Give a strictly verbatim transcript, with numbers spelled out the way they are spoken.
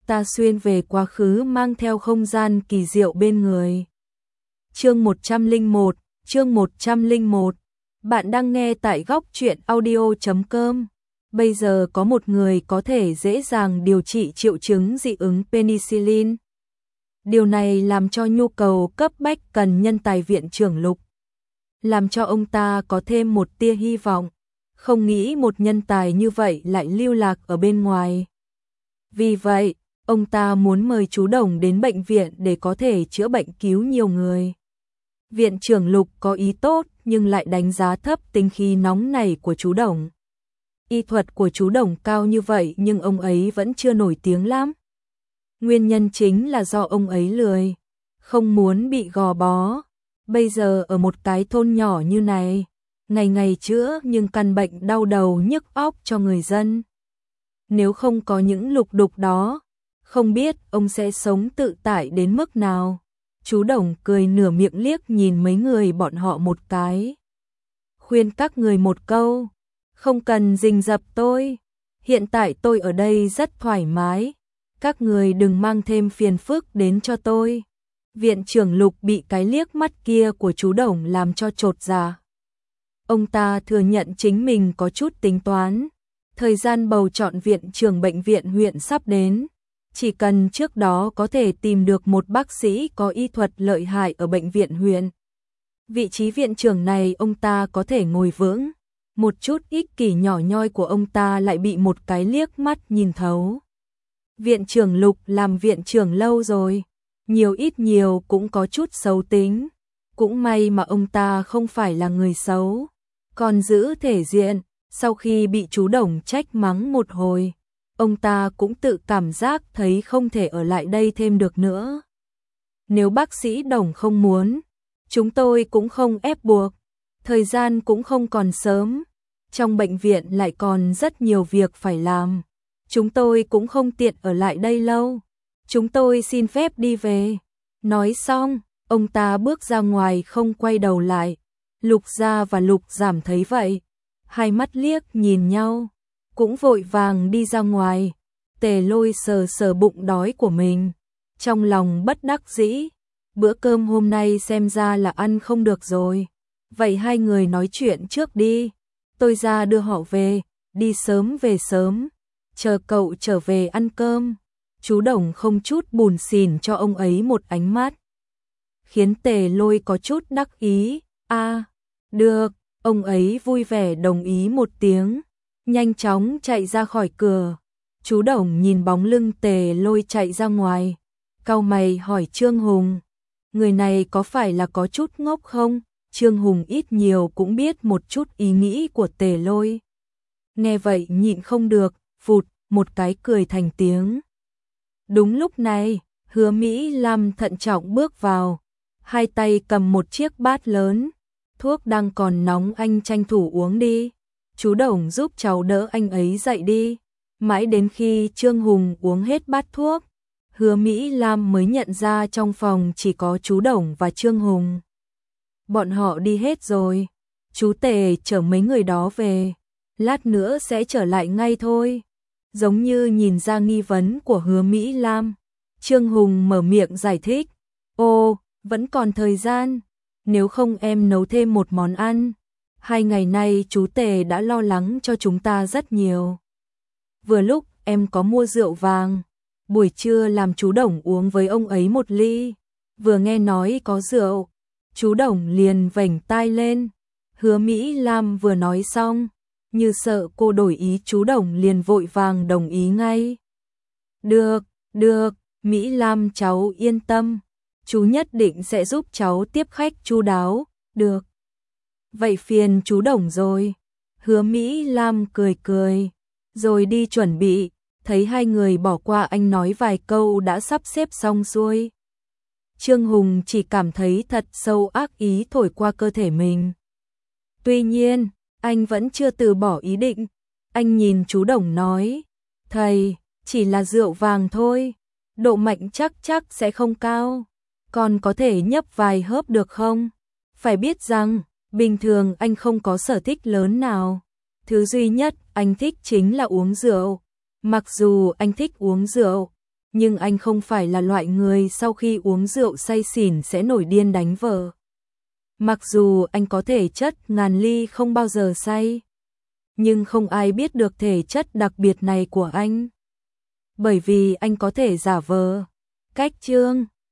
ta xuyên về quá khứ mang theo không gian kỳ diệu bên người. Chương một trăm lẻ một, chương một trăm lẻ một. Bạn đang nghe tại góc truyện audio chấm com. Bây giờ có một người có thể dễ dàng điều trị triệu chứng dị ứng penicillin. Điều này làm cho nhu cầu cấp bách cần nhân tài viện trưởng Lục, làm cho ông ta có thêm một tia hy vọng. Không nghĩ một nhân tài như vậy lại lưu lạc ở bên ngoài. Vì vậy, ông ta muốn mời chú Đồng đến bệnh viện để có thể chữa bệnh cứu nhiều người. Viện trưởng Lục có ý tốt nhưng lại đánh giá thấp tính khí nóng nảy của chú Đồng. Y thuật của chú Đồng cao như vậy nhưng ông ấy vẫn chưa nổi tiếng lắm. Nguyên nhân chính là do ông ấy lười, không muốn bị gò bó. Bây giờ ở một cái thôn nhỏ như này, ngày ngày chữa nhưng căn bệnh đau đầu nhức óc cho người dân. Nếu không có những lục đục đó, không biết ông sẽ sống tự tại đến mức nào. Chú Đồng cười nửa miệng liếc nhìn mấy người bọn họ một cái. Khuyên các người một câu, không cần rình rập tôi. Hiện tại tôi ở đây rất thoải mái. Các người đừng mang thêm phiền phức đến cho tôi. Viện trưởng Lục bị cái liếc mắt kia của chú Đồng làm cho chột dạ. Ông ta thừa nhận chính mình có chút tính toán. Thời gian bầu chọn viện trưởng bệnh viện huyện sắp đến. Chỉ cần trước đó có thể tìm được một bác sĩ có y thuật lợi hại ở bệnh viện huyện. Vị trí viện trưởng này ông ta có thể ngồi vững. Một chút ích kỷ nhỏ nhoi của ông ta lại bị một cái liếc mắt nhìn thấu. Viện trưởng Lục làm viện trưởng lâu rồi, nhiều ít nhiều cũng có chút xấu tính. Cũng may mà ông ta không phải là người xấu, còn giữ thể diện. Sau khi bị chú Đồng trách mắng một hồi, ông ta cũng tự cảm giác thấy không thể ở lại đây thêm được nữa. Nếu bác sĩ Đồng không muốn, chúng tôi cũng không ép buộc. Thời gian cũng không còn sớm, trong bệnh viện lại còn rất nhiều việc phải làm. Chúng tôi cũng không tiện ở lại đây lâu. Chúng tôi xin phép đi về. Nói xong, ông ta bước ra ngoài không quay đầu lại. Lục Gia và Lục Giảm thấy vậy, hai mắt liếc nhìn nhau, cũng vội vàng đi ra ngoài. Tề Lôi sờ sờ bụng đói của mình, trong lòng bất đắc dĩ. Bữa cơm hôm nay xem ra là ăn không được rồi. Vậy hai người nói chuyện trước đi, tôi ra đưa họ về, đi sớm về sớm, chờ cậu trở về ăn cơm. Chú Đồng không chút buồn xỉn cho ông ấy một ánh mắt, khiến Tề Lôi có chút đắc ý. A, à, được, ông ấy vui vẻ đồng ý một tiếng, nhanh chóng chạy ra khỏi cửa. Chú Đồng nhìn bóng lưng Tề Lôi chạy ra ngoài, cau mày hỏi Trương Hùng, người này có phải là có chút ngốc không? Trương Hùng ít nhiều cũng biết một chút ý nghĩ của Tề Lôi. Nghe vậy nhịn không được, phụt một cái cười thành tiếng. Đúng lúc này, Hứa Mỹ Lam thận trọng bước vào, hai tay cầm một chiếc bát lớn. Thuốc đang còn nóng, anh tranh thủ uống đi. Chú Đồng giúp cháu đỡ anh ấy dậy đi. Mãi đến khi Trương Hùng uống hết bát thuốc, Hứa Mỹ Lam mới nhận ra trong phòng chỉ có chú Đồng và Trương Hùng. Bọn họ đi hết rồi. Chú Tề chở mấy người đó về, lát nữa sẽ trở lại ngay thôi. Giống như nhìn ra nghi vấn của Hứa Mỹ Lam, Trương Hùng mở miệng giải thích. Ô, vẫn còn thời gian, nếu không em nấu thêm một món ăn. Hai ngày nay chú Tề đã lo lắng cho chúng ta rất nhiều. Vừa lúc em có mua rượu vàng, buổi trưa làm chú Đồng uống với ông ấy một ly. Vừa nghe nói có rượu, chú Đồng liền vểnh tai lên. Hứa Mỹ Lam vừa nói xong, như sợ cô đổi ý, chú Đồng liền vội vàng đồng ý ngay. Được, được, Mỹ Lam cháu yên tâm, chú nhất định sẽ giúp cháu tiếp khách chu đáo. Được. Vậy phiền chú Đồng rồi. Hứa Mỹ Lam cười cười, rồi đi chuẩn bị. Thấy hai người bỏ qua anh nói vài câu đã sắp xếp xong xuôi. Trương Hùng chỉ cảm thấy thật sâu ác ý thổi qua cơ thể mình. Tuy nhiên, anh vẫn chưa từ bỏ ý định. Anh nhìn chú Đồng nói, thầy, chỉ là rượu vàng thôi, độ mạnh chắc chắc sẽ không cao, còn có thể nhấp vài hớp được không? Phải biết rằng, bình thường anh không có sở thích lớn nào. Thứ duy nhất anh thích chính là uống rượu. Mặc dù anh thích uống rượu, Nhưng anh không phải là loại người sau khi uống rượu say xỉn sẽ nổi điên đánh vợ. Mặc dù anh có thể chất ngàn ly không bao giờ say, nhưng không ai biết được thể chất đặc biệt này của anh. Bởi vì anh có thể giả vờ. Cách chương